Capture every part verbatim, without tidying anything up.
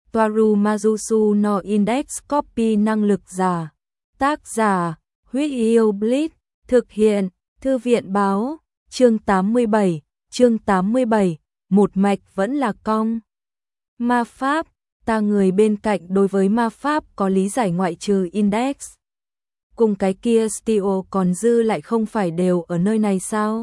Toaru Mazusu no Index Copy năng lực giả. Tác giả, Huyết Yêu Blitz, thực hiện, Thư viện báo, chương tám mươi bảy, chương tám mươi bảy, một mạch vẫn là cong. Ma pháp, ta người bên cạnh đối với ma pháp có lý giải ngoại trừ Index. Cùng cái kia Steel còn dư lại không phải đều ở nơi này sao?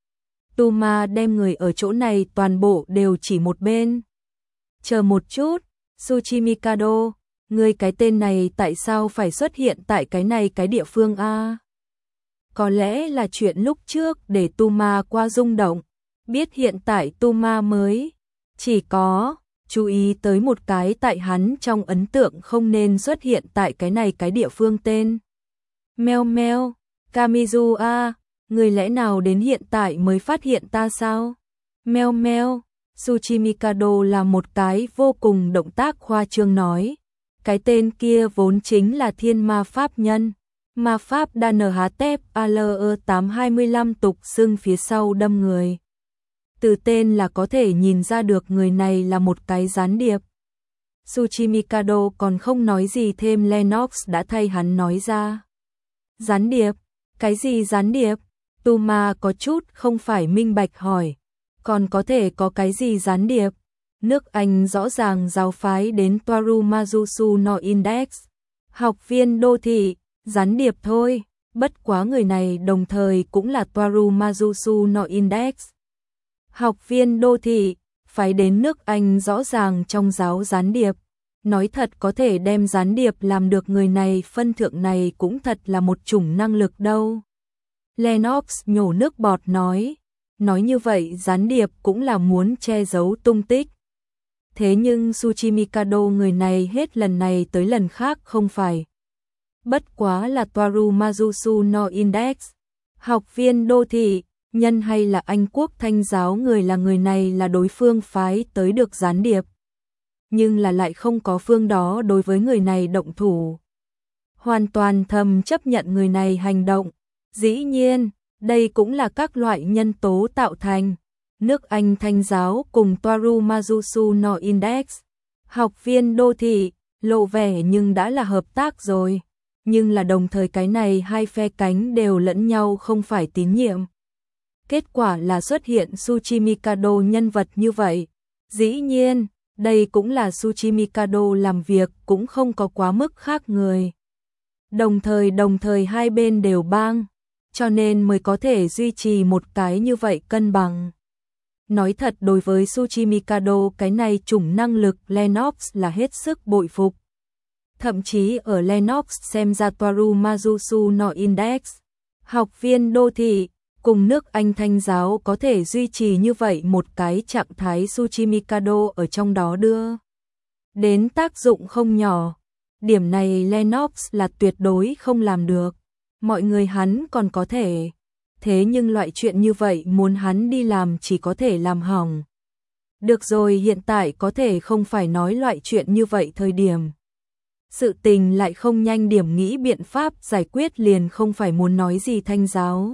Tuma đem người ở chỗ này toàn bộ đều chỉ một bên. Chờ một chút, Tsuchimikado, người cái tên này tại sao phải xuất hiện tại cái này cái địa phương a? Có lẽ là chuyện lúc trước để Tuma qua rung động, biết hiện tại Tuma mới chỉ có chú ý tới một cái tại hắn trong ấn tượng không nên xuất hiện tại cái này cái địa phương tên. Meo meo, Kamizu a, người lẽ nào đến hiện tại mới phát hiện ta sao? Meo meo, Tsuchimikado là một cái vô cùng động tác khoa trương nói. Cái tên kia vốn chính là thiên ma pháp nhân. Ma pháp đa nờ há tép a lờ tám hai lăm tục xưng phía sau đâm người. Từ tên là có thể nhìn ra được người này là một cái gián điệp. Tsuchimikado còn không nói gì thêm, Lennox đã thay hắn nói ra. Gián điệp? Cái gì gián điệp? Tuma có chút không phải minh bạch hỏi. Còn có thể có cái gì gián điệp? Nước Anh rõ ràng giáo phái đến Toaru Mazusu no Index. Học viên đô thị, gián điệp thôi. Bất quá người này đồng thời cũng là Toaru Mazusu no Index. Học viên đô thị, phái đến nước Anh rõ ràng trong giáo gián điệp. Nói thật có thể đem gián điệp làm được người này phân thượng này cũng thật là một chủng năng lực đâu. Lennox nhổ nước bọt nói. Nói như vậy gián điệp cũng là muốn che giấu tung tích. Thế nhưng Tsuchimikado người này hết lần này tới lần khác không phải. Bất quá là Toaru Mazusu no Index. Học viên đô thị, nhân hay là Anh quốc thanh giáo người là người này là đối phương phái tới được gián điệp. Nhưng là lại không có phương đó đối với người này động thủ. Hoàn toàn thầm chấp nhận người này hành động. Dĩ nhiên, đây cũng là các loại nhân tố tạo thành. Nước Anh thanh giáo cùng Toaru Mazusu no Index. Học viên đô thị, lộ vẻ nhưng đã là hợp tác rồi. Nhưng là đồng thời cái này hai phe cánh đều lẫn nhau không phải tín nhiệm. Kết quả là xuất hiện Tsuchimikado nhân vật như vậy. Dĩ nhiên, đây cũng là Tsuchimikado làm việc cũng không có quá mức khác người. Đồng thời đồng thời hai bên đều bang, cho nên mới có thể duy trì một cái như vậy cân bằng. Nói thật đối với Tsuchimikado cái này chủng năng lực Lennox là hết sức bội phục. Thậm chí ở Lennox xem ra Toaru Mazusu no Index, học viên đô thị, cùng nước Anh thanh giáo có thể duy trì như vậy một cái trạng thái Tsuchimikado ở trong đó đưa đến tác dụng không nhỏ. Điểm này Lennox là tuyệt đối không làm được. Mọi người hắn còn có thể. Thế nhưng loại chuyện như vậy muốn hắn đi làm chỉ có thể làm hỏng. Được rồi, hiện tại có thể không phải nói loại chuyện như vậy thời điểm. Sự tình lại không nhanh điểm nghĩ biện pháp giải quyết liền không phải muốn nói gì thanh giáo.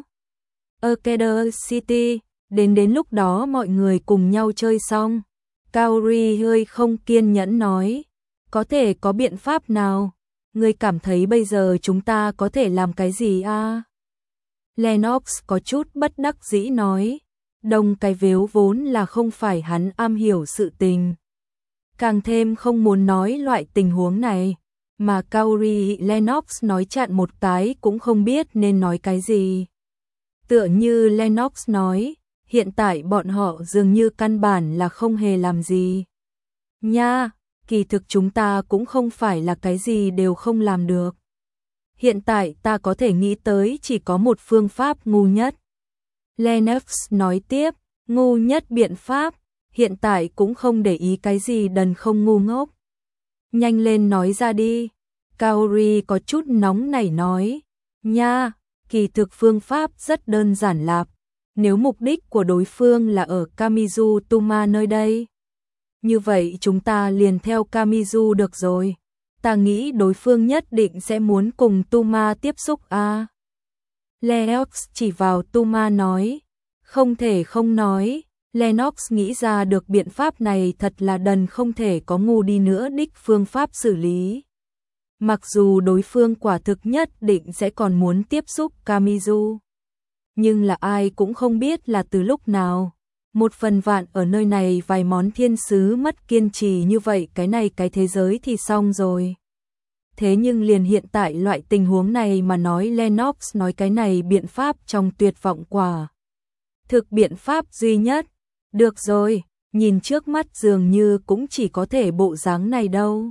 Arcade City, đến đến lúc đó mọi người cùng nhau chơi xong. Kaori hơi không kiên nhẫn nói. Có thể có biện pháp nào? Ngươi cảm thấy bây giờ chúng ta có thể làm cái gì a? Lennox có chút bất đắc dĩ nói. Đồng cái vếu vốn là không phải hắn am hiểu sự tình. Càng thêm không muốn nói loại tình huống này. Mà Kaori Lennox nói chặn một cái cũng không biết nên nói cái gì. Tựa như Lennox nói, hiện tại bọn họ dường như căn bản là không hề làm gì. Nha, kỳ thực chúng ta cũng không phải là cái gì đều không làm được. Hiện tại ta có thể nghĩ tới chỉ có một phương pháp ngu nhất. Lennox nói tiếp, ngu nhất biện pháp, hiện tại cũng không để ý cái gì đần không ngu ngốc. Nhanh lên nói ra đi. Kaori có chút nóng nảy nói. Nha, kỳ thực phương pháp rất đơn giản lạp. Nếu mục đích của đối phương là ở Kamizu Tuma nơi đây, như vậy chúng ta liền theo Kamizu được rồi. Ta nghĩ đối phương nhất định sẽ muốn cùng Tuma tiếp xúc a. À. Leox chỉ vào Tuma nói. Không thể không nói. Lennox nghĩ ra được biện pháp này thật là đần, không thể có ngu đi nữa đích phương pháp xử lý. Mặc dù đối phương quả thực nhất định sẽ còn muốn tiếp xúc Kamizu, nhưng là ai cũng không biết là từ lúc nào. Một phần vạn ở nơi này vài món thiên sứ mất kiên trì như vậy, cái này cái thế giới thì xong rồi. Thế nhưng liền hiện tại loại tình huống này mà nói, Lennox nói cái này biện pháp trong tuyệt vọng quả thực biện pháp duy nhất. Được rồi, nhìn trước mắt dường như cũng chỉ có thể bộ dáng này đâu.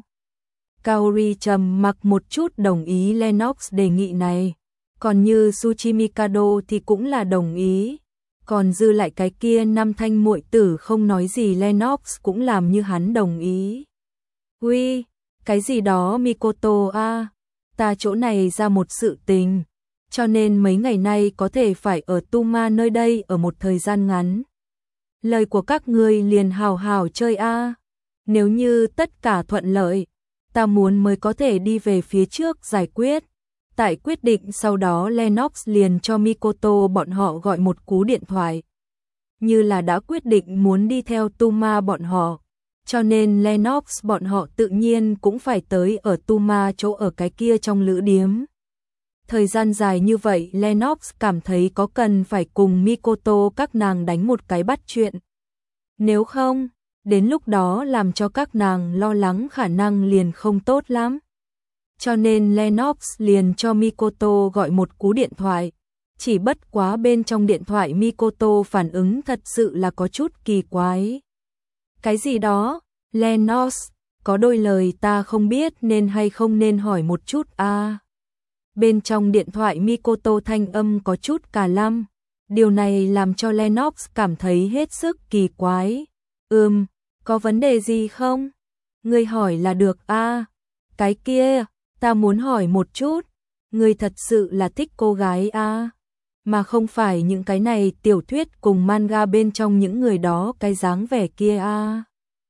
Kaori trầm mặc một chút đồng ý Lennox đề nghị này. Còn như Tsuchimikado thì cũng là đồng ý. Còn dư lại cái kia năm thanh muội tử không nói gì, Lennox cũng làm như hắn đồng ý. Ui, cái gì đó Mikoto a, ta chỗ này ra một sự tình, cho nên mấy ngày nay có thể phải ở Tuma nơi đây ở một thời gian ngắn. Lời của các ngươi liền hào hào chơi a. Nếu như tất cả thuận lợi, ta muốn mới có thể đi về phía trước giải quyết. Tại quyết định sau đó Lennox liền cho Mikoto bọn họ gọi một cú điện thoại. Như là đã quyết định muốn đi theo Tuma bọn họ, cho nên Lennox bọn họ tự nhiên cũng phải tới ở Tuma chỗ ở cái kia trong lữ điếm. Thời gian dài như vậy Lennox cảm thấy có cần phải cùng Mikoto các nàng đánh một cái bắt chuyện. Nếu không, đến lúc đó làm cho các nàng lo lắng khả năng liền không tốt lắm. Cho nên Lennox liền cho Mikoto gọi một cú điện thoại. Chỉ bất quá bên trong điện thoại Mikoto phản ứng thật sự là có chút kỳ quái. Cái gì đó? Lennox, có đôi lời ta không biết nên hay không nên hỏi một chút a. À. Bên trong điện thoại Mikoto thanh âm có chút cà lăm. Điều này làm cho Lennox cảm thấy hết sức kỳ quái. Ừm, có vấn đề gì không? Ngươi hỏi là được a. À. Cái kia, ta muốn hỏi một chút. Ngươi thật sự là thích cô gái a. À. Mà không phải những cái này tiểu thuyết cùng manga bên trong những người đó cái dáng vẻ kia a. À.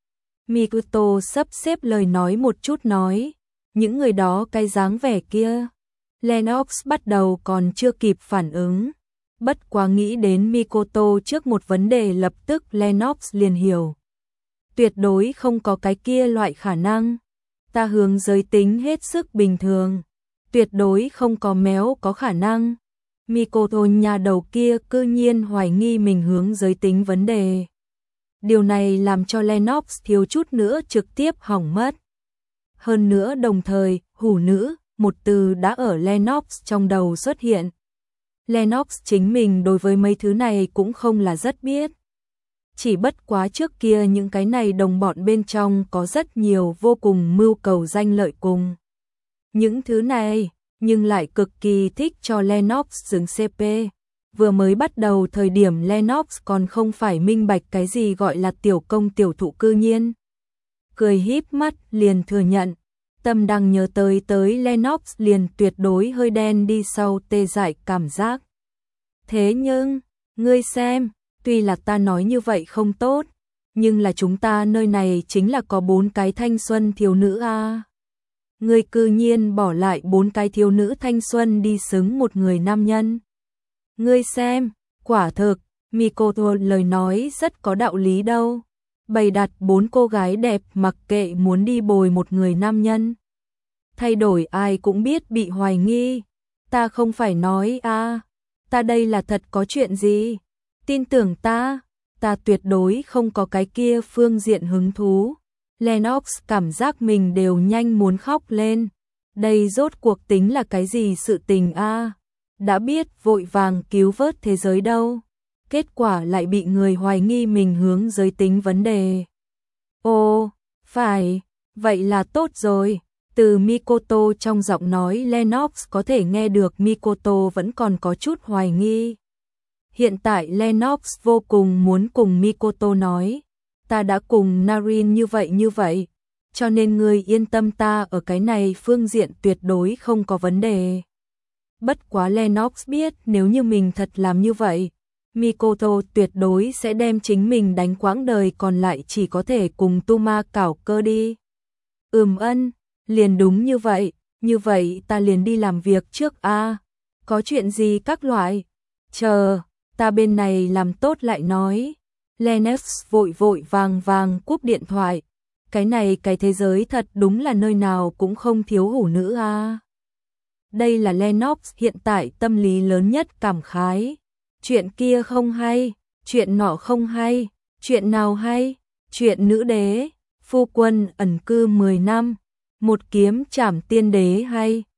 Mikoto sắp xếp lời nói một chút nói. Những người đó cái dáng vẻ kia. Lennox bắt đầu còn chưa kịp phản ứng. Bất quá nghĩ đến Mikoto trước một vấn đề lập tức Lennox liền hiểu. Tuyệt đối không có cái kia loại khả năng. Ta hướng giới tính hết sức bình thường. Tuyệt đối không có méo có khả năng. Mikoto nhà đầu kia cư nhiên hoài nghi mình hướng giới tính vấn đề. Điều này làm cho Lennox thiếu chút nữa trực tiếp hỏng mất. Hơn nữa đồng thời, hủ nữ, một từ đã ở Lennox trong đầu xuất hiện. Lennox chính mình đối với mấy thứ này cũng không là rất biết. Chỉ bất quá trước kia những cái này đồng bọn bên trong có rất nhiều vô cùng mưu cầu danh lợi cùng. Những thứ này, nhưng lại cực kỳ thích cho Lennox dừng xê pê. Vừa mới bắt đầu thời điểm Lennox còn không phải minh bạch cái gì gọi là tiểu công tiểu thụ, cư nhiên. Cười híp mắt liền thừa nhận. Tâm đang nhớ tới tới Lennox liền tuyệt đối hơi đen đi sau tê dại cảm giác. Thế nhưng, ngươi xem, tuy là ta nói như vậy không tốt, nhưng là chúng ta nơi này chính là có bốn cái thanh xuân thiếu nữ a. À. Ngươi cư nhiên bỏ lại bốn cái thiếu nữ thanh xuân đi xứng một người nam nhân. Ngươi xem, quả thực, Mikoto lời nói rất có đạo lý đâu. Bày đặt bốn cô gái đẹp mặc kệ muốn đi bồi một người nam nhân. Thay đổi ai cũng biết bị hoài nghi. Ta không phải nói a, à, ta đây là thật có chuyện gì. Tin tưởng ta, ta tuyệt đối không có cái kia phương diện hứng thú. Lennox cảm giác mình đều nhanh muốn khóc lên. Đây rốt cuộc tính là cái gì sự tình a? À? Đã biết vội vàng cứu vớt thế giới đâu. Kết quả lại bị người hoài nghi mình hướng giới tính vấn đề. Ồ, phải, vậy là tốt rồi. Từ Mikoto trong giọng nói Lennox có thể nghe được Mikoto vẫn còn có chút hoài nghi. Hiện tại Lennox vô cùng muốn cùng Mikoto nói. Ta đã cùng Narin như vậy như vậy, cho nên ngươi yên tâm, ta ở cái này phương diện tuyệt đối không có vấn đề. Bất quá Lennox biết nếu như mình thật làm như vậy, Mikoto tuyệt đối sẽ đem chính mình đánh quãng đời còn lại chỉ có thể cùng Tuma cảo cơ đi. Ừm ân, liền đúng như vậy, như vậy ta liền đi làm việc trước a. À, có chuyện gì các loại? Chờ, ta bên này làm tốt lại nói. Lennox vội vội vàng vàng cúp điện thoại. Cái này cái thế giới thật đúng là nơi nào cũng không thiếu hủ nữ a. À. Đây là Lennox hiện tại tâm lý lớn nhất cảm khái. Chuyện kia không hay, chuyện nọ không hay, chuyện nào hay, chuyện nữ đế, phu quân ẩn cư mười năm, một kiếm trảm tiên đế hay.